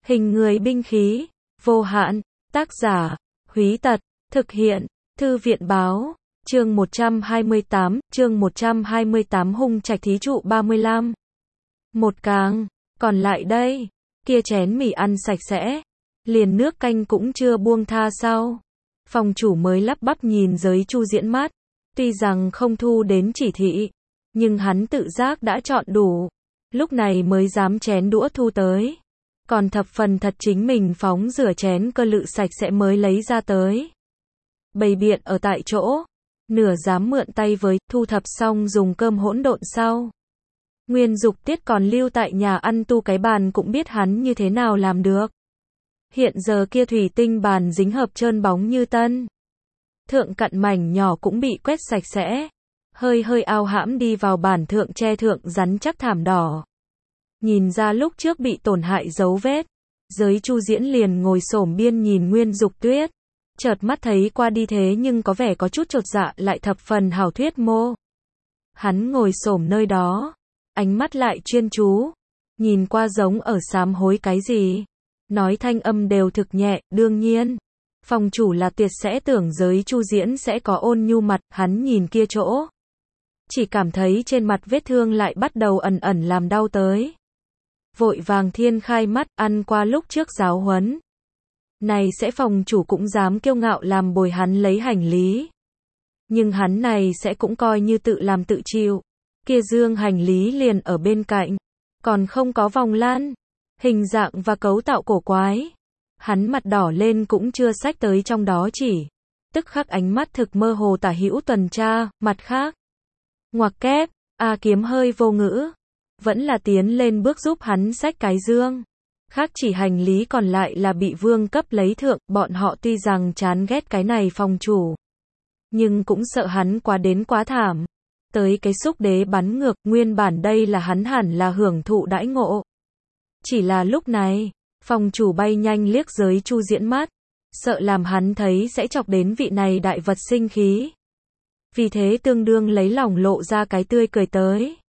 Hình người binh khí, vô hạn, tác giả, Húy Tật, thực hiện, Thư viện báo, chương 128 Hung Trạch thí trụ 35. Một càng, còn lại đây, kia chén mì ăn sạch sẽ, liền nước canh cũng chưa buông tha sao. Phòng chủ mới lắp bắp nhìn giới Chu Diễn mắt, tuy rằng không thu đến chỉ thị, nhưng hắn tự giác đã chọn đủ, lúc này mới dám chén đũa thu tới. Còn thập phần thật chính mình phóng rửa chén cơ lự sạch sẽ mới lấy ra tới. Bày biện ở tại chỗ, nửa dám mượn tay với, thu thập xong dùng cơm hỗn độn sau. Nguyên Dục Tiết còn lưu tại nhà ăn tu cái bàn cũng biết hắn như thế nào làm được. Hiện giờ kia thủy tinh bàn dính hợp trơn bóng như tân. Thượng cặn mảnh nhỏ cũng bị quét sạch sẽ. Hơi ao hãm đi vào bản thượng che thượng rắn chắc thảm đỏ. Nhìn ra lúc trước bị tổn hại dấu vết. Giới Chu Diễn liền ngồi xổm biên nhìn Nguyên Dục Tuyết. Chợt mắt thấy qua đi thế nhưng có vẻ có chút chột dạ lại thập phần hảo thuyết mô. Hắn ngồi xổm nơi đó. Ánh mắt lại chuyên chú. Nhìn qua giống ở sám hối cái gì. Nói thanh âm đều thực nhẹ, đương nhiên. Phòng chủ là tuyệt sẽ tưởng giới Chu Diễn sẽ có ôn nhu mặt, hắn nhìn kia chỗ. Chỉ cảm thấy trên mặt vết thương lại bắt đầu ẩn ẩn làm đau tới. Vội vàng thiên khai mắt, ăn qua lúc trước giáo huấn. Này sẽ phòng chủ cũng dám kiêu ngạo làm bồi hắn lấy hành lý. Nhưng hắn này sẽ cũng coi như tự làm tự chịu. Kia dương hành lý liền ở bên cạnh. Còn không có vòng lan. Hình dạng và cấu tạo cổ quái. Hắn mặt đỏ lên cũng chưa xách tới trong đó chỉ. Tức khắc ánh mắt thực mơ hồ tả hữu tuần tra, mặt khác. Ngoặc kép, Kiếm hơi vô ngữ. Vẫn là tiến lên bước giúp hắn xách cái dương. Khác chỉ hành lý còn lại là bị vương cấp lấy thượng, bọn họ tuy rằng chán ghét cái này phòng chủ. Nhưng cũng sợ hắn quá thảm. Tới cái xúc đế bắn ngược, nguyên bản đây là hắn hẳn là hưởng thụ đãi ngộ. Chỉ là lúc này, phòng chủ bay nhanh liếc giới Chu Diễn mắt, sợ làm hắn thấy sẽ chọc đến vị này đại vật sinh khí. Vì thế tương đương lấy lòng lộ ra cái tươi cười tới.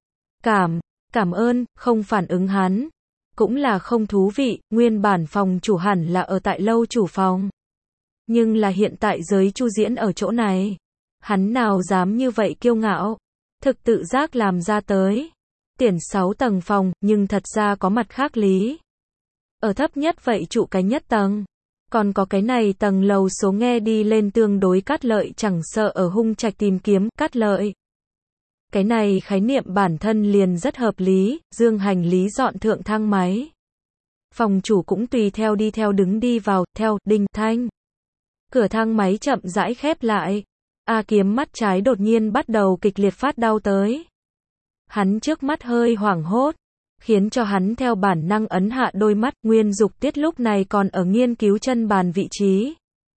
Cảm ơn, không phản ứng hắn. Cũng là không thú vị, nguyên bản phòng chủ hẳn là ở tại lâu chủ phòng. Nhưng là hiện tại giới Chu Diễn ở chỗ này. Hắn nào dám như vậy kiêu ngạo. Thực tự giác làm ra tới. Tiền 6 tầng phòng, nhưng thật ra có mặt khác lý. Ở thấp nhất vậy trụ cái nhất tầng. Còn có cái này tầng lầu số nghe đi lên tương đối cát lợi chẳng sợ ở Hung Trạch tìm kiếm cát lợi. Cái này khái niệm bản thân liền rất hợp lý, dương hành lý dọn thượng thang máy. Phòng chủ cũng tùy theo đi theo đứng đi vào, theo, đinh, thanh. Cửa thang máy chậm rãi khép lại. Kiếm mắt trái đột nhiên bắt đầu kịch liệt phát đau tới. Hắn trước mắt hơi hoảng hốt, khiến cho hắn theo bản năng ấn hạ đôi mắt. Nguyên Dục Tiết lúc này còn ở nghiên cứu chân bàn vị trí.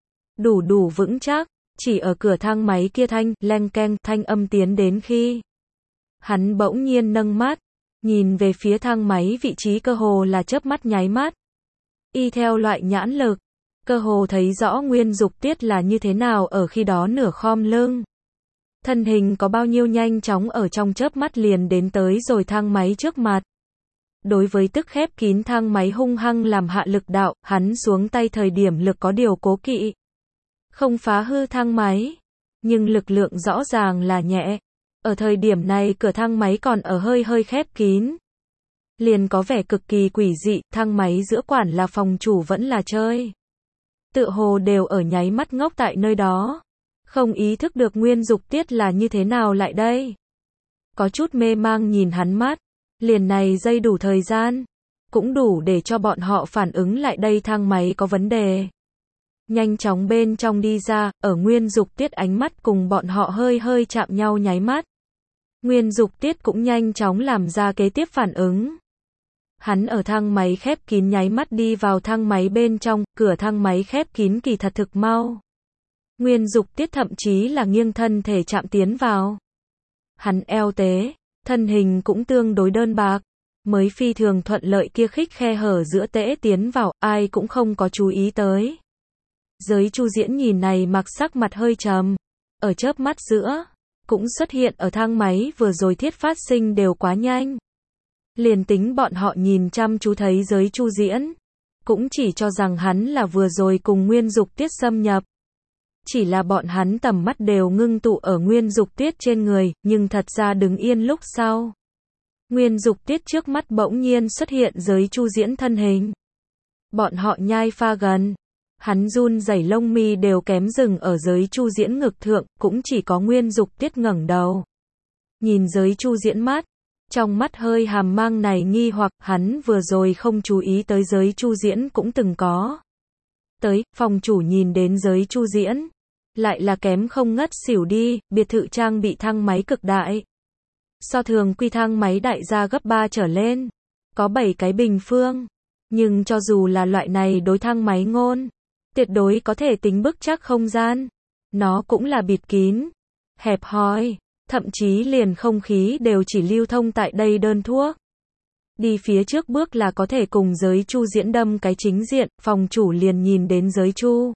Đủ vững chắc, chỉ ở cửa thang máy kia leng keng thanh âm tiến đến khi. Hắn bỗng nhiên nâng mắt, nhìn về phía thang máy vị trí cơ hồ là chớp mắt nháy mắt. Y theo loại nhãn lực, cơ hồ thấy rõ Nguyên Dục Tiết là như thế nào ở khi đó nửa khom lưng. Thân hình có bao nhiêu nhanh chóng ở trong chớp mắt liền đến tới rồi thang máy trước mặt. Đối với tức khép kín thang máy hung hăng làm hạ lực đạo, hắn xuống tay thời điểm lực có điều cố kỵ. Không phá hư thang máy, nhưng lực lượng rõ ràng là nhẹ. Ở thời điểm này cửa thang máy còn ở hơi khép kín. Liền có vẻ cực kỳ quỷ dị, thang máy giữa quản là phòng chủ vẫn là chơi. Tựa hồ đều ở nháy mắt ngốc tại nơi đó. Không ý thức được Nguyên Dục Tiết là như thế nào lại đây. Có chút mê mang nhìn hắn mắt. Liền này giây đủ thời gian. Cũng đủ để cho bọn họ phản ứng lại đây thang máy có vấn đề. Nhanh chóng bên trong đi ra, ở Nguyên Dục Tiết ánh mắt cùng bọn họ hơi chạm nhau nháy mắt. Nguyên Dục Tiết cũng nhanh chóng làm ra kế tiếp phản ứng. Hắn ở thang máy khép kín nháy mắt đi vào thang máy bên trong, cửa thang máy khép kín kỳ thật thực mau. Nguyên Dục Tiết thậm chí là nghiêng thân thể chạm tiến vào. Hắn eo tế, thân hình cũng tương đối đơn bạc, mới phi thường thuận lợi kia khích khe hở giữa tễ tiến vào, ai cũng không có chú ý tới. Giới Chu Diễn nhìn này mặc sắc mặt hơi trầm, ở chớp mắt giữa, cũng xuất hiện ở thang máy vừa rồi thiết phát sinh đều quá nhanh. Liền tính bọn họ nhìn chăm chú thấy giới Chu Diễn, cũng chỉ cho rằng hắn là vừa rồi cùng Nguyên Dục Tiết xâm nhập. Chỉ là bọn hắn tầm mắt đều ngưng tụ ở Nguyên Dục Tiết trên người, nhưng thật ra đứng yên lúc sau. Nguyên Dục Tiết trước mắt bỗng nhiên xuất hiện giới Chu Diễn thân hình. Bọn họ nhai pha gần. Hắn run rẩy lông mi đều kém dừng ở giới Chu Diễn ngực thượng, cũng chỉ có Nguyên Dục Tiết ngẩng đầu. Nhìn giới Chu Diễn mắt. Trong mắt hơi hàm mang này nghi hoặc, hắn vừa rồi không chú ý tới giới Chu Diễn cũng từng có. Tới, phòng chủ nhìn đến giới Chu Diễn. Lại là kém không ngất xỉu đi, biệt thự trang bị thang máy cực đại. So thường quy thang máy đại gia gấp 3 trở lên. Có 7 cái bình phương. Nhưng cho dù là loại này đối thang máy ngôn, tuyệt đối có thể tính bức chắc không gian. Nó cũng là bịt kín, hẹp hòi, thậm chí liền không khí đều chỉ lưu thông tại đây đơn thuốc. Đi phía trước bước là có thể cùng giới Chu Diễn đâm cái chính diện, phòng chủ liền nhìn đến giới Chu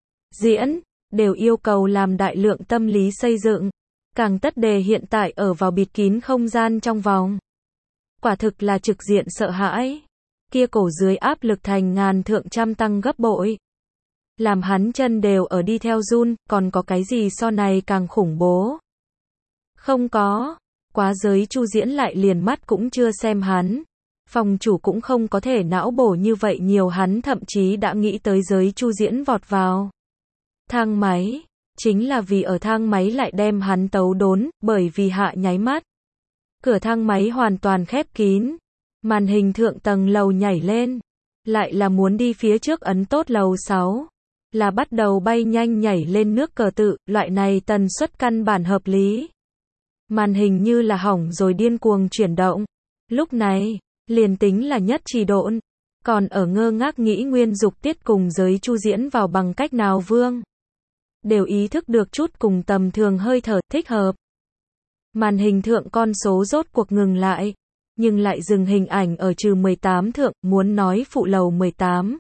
Diễn, đều yêu cầu làm đại lượng tâm lý xây dựng. Càng tất đề hiện tại ở vào bịt kín không gian trong vòng. Quả thực là trực diện sợ hãi. Kia cổ dưới áp lực thành ngàn thượng trăm tăng gấp bội. Làm hắn chân đều ở đi theo run, còn có cái gì so này càng khủng bố. Không có. Quá giới Chu Diễn lại liền mắt cũng chưa xem hắn. Phòng chủ cũng không có thể não bổ như vậy nhiều, hắn thậm chí đã nghĩ tới giới Chu Diễn vọt vào thang máy. Chính là vì ở thang máy lại đem hắn tấu đốn, bởi vì hạ nháy mắt. Cửa thang máy hoàn toàn khép kín. Màn hình thượng tầng lầu nhảy lên. Lại là muốn đi phía trước ấn tốt lầu 6. Là bắt đầu bay nhanh nhảy lên nước cờ tự, loại này tần suất căn bản hợp lý. Màn hình như là hỏng rồi điên cuồng chuyển động. Lúc này, liền tính là nhất trì độn. Còn ở ngơ ngác nghĩ Nguyên Dục Tiết cùng giới Chu Diễn vào bằng cách nào vương. Đều ý thức được chút cùng tầm thường hơi thở thích hợp. Màn hình thượng con số rốt cuộc ngừng lại. Nhưng lại dừng hình ảnh ở trừ 18 thượng, muốn nói phụ lầu 18.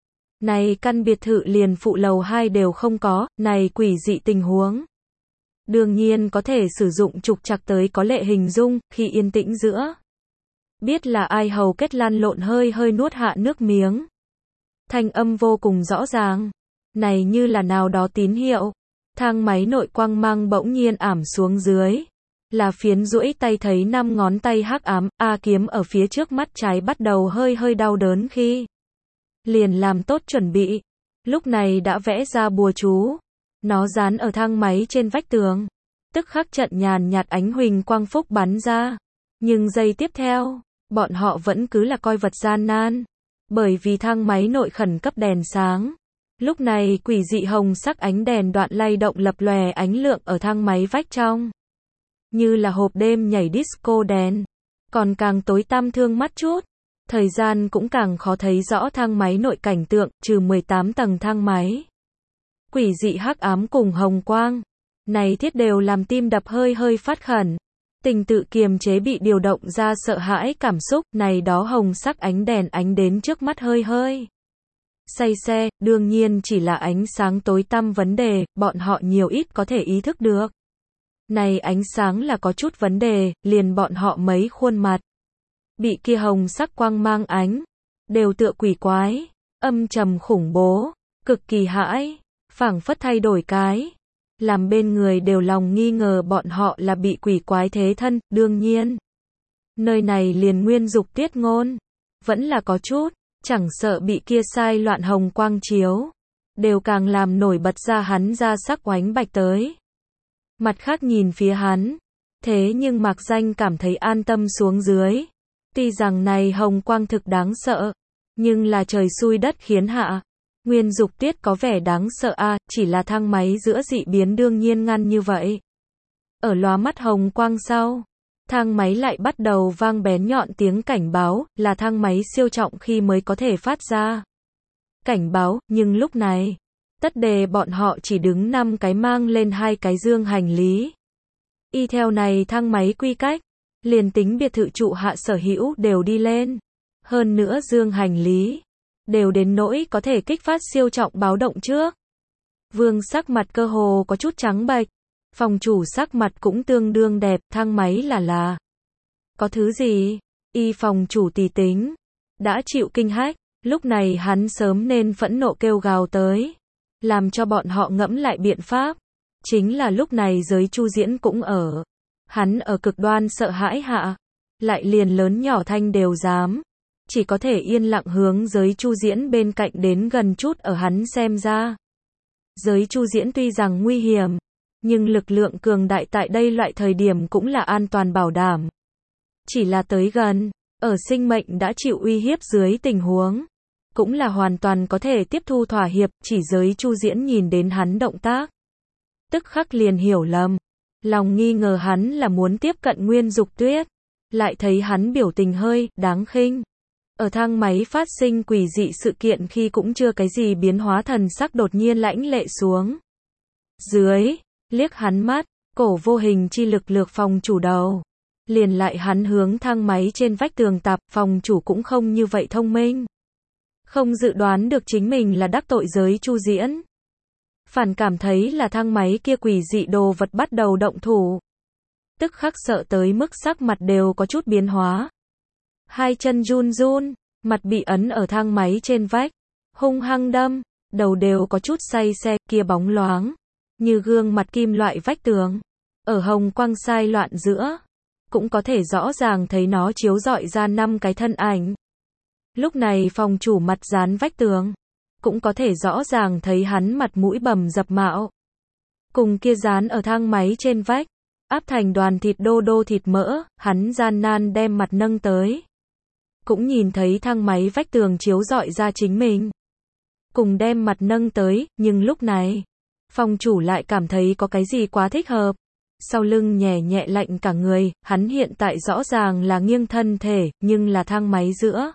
Này căn biệt thự liền phụ lầu 2 đều không có, này quỷ dị tình huống. Đương nhiên có thể sử dụng trục trặc tới có lệ hình dung, khi yên tĩnh giữa. Biết là ai hầu kết lăn lộn hơi nuốt hạ nước miếng. Thanh âm vô cùng rõ ràng. Này như là nào đó tín hiệu. Thang máy nội quang mang bỗng nhiên ảm xuống dưới. Là phiến duỗi tay thấy 5 ngón tay hắc ám, A kiếm ở phía trước mắt trái bắt đầu hơi đau đớn khi. Liền làm tốt chuẩn bị. Lúc này đã vẽ ra bùa chú. Nó dán ở thang máy trên vách tường. Tức khắc trận nhàn nhạt ánh huỳnh quang phúc bắn ra. Nhưng giây tiếp theo, bọn họ vẫn cứ là coi vật gian nan. Bởi vì thang máy nội khẩn cấp đèn sáng. Lúc này quỷ dị hồng sắc ánh đèn đoạn lay động lập lòe ánh lượng ở thang máy vách trong. Như là hộp đêm nhảy disco đèn. Còn càng tối tăm thương mắt chút. Thời gian cũng càng khó thấy rõ thang máy nội cảnh tượng, trừ 18 tầng thang máy. Quỷ dị hắc ám cùng hồng quang. Này thiết đều làm tim đập hơi phát khẩn. Tình tự kiềm chế bị điều động ra sợ hãi cảm xúc, này đó hồng sắc ánh đèn ánh đến trước mắt hơi. Say xe, đương nhiên chỉ là ánh sáng tối tăm vấn đề, bọn họ nhiều ít có thể ý thức được. Này ánh sáng là có chút vấn đề, liền bọn họ mấy khuôn mặt. Bị kia hồng sắc quang mang ánh, đều tựa quỷ quái, âm trầm khủng bố, cực kỳ hãi, phảng phất thay đổi cái. Làm bên người đều lòng nghi ngờ bọn họ là bị quỷ quái thế thân, đương nhiên. Nơi này liền Nguyên Dục Tiết ngôn, vẫn là có chút, chẳng sợ bị kia sai loạn hồng quang chiếu. Đều càng làm nổi bật ra hắn ra sắc oánh bạch tới. Mặt khác nhìn phía hắn, thế nhưng Mạc Danh cảm thấy an tâm xuống dưới. Tuy rằng này hồng quang thực đáng sợ, nhưng là trời xui đất khiến hạ. Nguyên Dục Tiết có vẻ đáng sợ chỉ là thang máy giữa dị biến đương nhiên ngăn như vậy. Ở lóa mắt hồng quang sau, thang máy lại bắt đầu vang bén nhọn tiếng cảnh báo, là thang máy siêu trọng khi mới có thể phát ra. Cảnh báo, nhưng lúc này, tất đề bọn họ chỉ đứng 5 cái mang lên 2 cái dương hành lý. Y theo này thang máy quy cách, liền tính biệt thự trụ hạ sở hữu đều đi lên. Hơn nữa dương hành lý, đều đến nỗi có thể kích phát siêu trọng báo động trước. Vương sắc mặt cơ hồ có chút trắng bệch. Phòng chủ sắc mặt cũng tương đương đẹp, thang máy là. Có thứ gì? Y phòng chủ tỉ tính. Đã chịu kinh hách. Lúc này hắn sớm nên phẫn nộ kêu gào tới, làm cho bọn họ ngẫm lại biện pháp. Chính là lúc này giới Chu Diễn cũng ở. Hắn ở cực đoan sợ hãi hạ, lại liền lớn nhỏ thanh đều dám. Chỉ có thể yên lặng hướng giới Chu Diễn bên cạnh đến gần chút ở hắn xem ra. Giới Chu Diễn tuy rằng nguy hiểm, nhưng lực lượng cường đại tại đây loại thời điểm cũng là an toàn bảo đảm. Chỉ là tới gần, ở sinh mệnh đã chịu uy hiếp dưới tình huống, cũng là hoàn toàn có thể tiếp thu thỏa hiệp, chỉ giới Chu Diễn nhìn đến hắn động tác. Tức khắc liền hiểu lầm, lòng nghi ngờ hắn là muốn tiếp cận Nguyên Dục Tuyết, lại thấy hắn biểu tình hơi đáng khinh. Ở thang máy phát sinh quỷ dị sự kiện khi cũng chưa cái gì biến hóa, thần sắc đột nhiên lãnh lệ xuống. Dưới, liếc hắn mắt, cổ vô hình chi lực lược phòng chủ đầu. Liền lại hắn hướng thang máy trên vách tường tạp, phòng chủ cũng không như vậy thông minh. Không dự đoán được chính mình là đắc tội giới Chu Diễn. Phản cảm thấy là thang máy kia quỷ dị đồ vật bắt đầu động thủ. Tức khắc sợ tới mức sắc mặt đều có chút biến hóa. Hai chân run run, mặt bị ấn ở thang máy trên vách, hung hăng đâm, đầu đều có chút say xe, kia bóng loáng, như gương mặt kim loại vách tường. Ở hồng quang sai loạn giữa, cũng có thể rõ ràng thấy nó chiếu rọi ra 5 cái thân ảnh. Lúc này phòng chủ mặt dán vách tường, cũng có thể rõ ràng thấy hắn mặt mũi bầm dập mạo. Cùng kia dán ở thang máy trên vách, áp thành đoàn thịt đô đô thịt mỡ, hắn gian nan đem mặt nâng tới. Cũng nhìn thấy thang máy vách tường chiếu rọi ra chính mình. Cùng đem mặt nâng tới, nhưng lúc này, phòng chủ lại cảm thấy có cái gì quá thích hợp. Sau lưng nhẹ nhẹ lạnh cả người, hắn hiện tại rõ ràng là nghiêng thân thể, nhưng là thang máy giữa.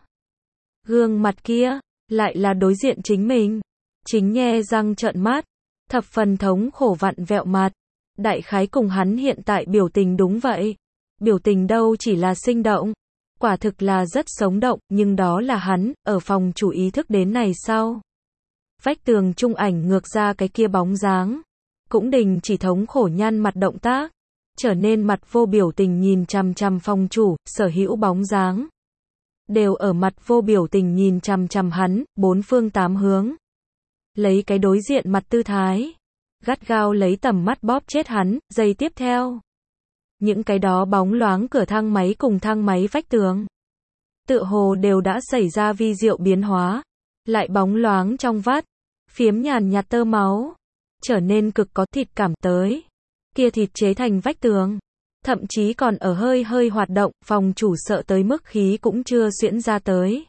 Gương mặt kia, lại là đối diện chính mình. Chính nhe răng trợn mắt, thập phần thống khổ vặn vẹo mặt. Đại khái cùng hắn hiện tại biểu tình đúng vậy. Biểu tình đâu chỉ là sinh động, quả thực là rất sống động, nhưng đó là hắn, ở phòng chủ ý thức đến này sau. Vách tường trung ảnh ngược ra cái kia bóng dáng. Cũng đình chỉ thống khổ nhăn mặt động tác, trở nên mặt vô biểu tình nhìn chằm chằm phòng chủ, sở hữu bóng dáng. Đều ở mặt vô biểu tình nhìn chằm chằm hắn, bốn phương tám hướng. Lấy cái đối diện mặt tư thái. Gắt gao lấy tầm mắt bóp chết hắn, giây tiếp theo. Những cái đó bóng loáng cửa thang máy cùng thang máy vách tường. Tựa hồ đều đã xảy ra vi diệu biến hóa. Lại bóng loáng trong vắt, phiếm nhàn nhạt tơ máu. Trở nên cực có thịt cảm tới. Kia thịt chế thành vách tường. Thậm chí còn ở hơi hơi hoạt động, phòng chủ sợ tới mức khí cũng chưa xuyễn ra tới.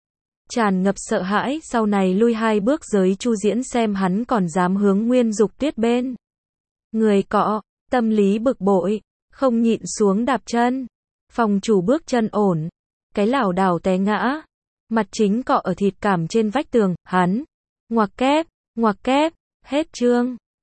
Tràn ngập sợ hãi, sau này lui 2 bước giới Chu Diễn xem hắn còn dám hướng Nguyên Dục Tuyết bên. Người cọ, tâm lý bực bội, không nhịn xuống đạp chân. Phòng chủ bước chân ổn, cái lảo đảo té ngã. Mặt chính cọ ở thịt cảm trên vách tường, hắn. Ngoặc kép, hết chương.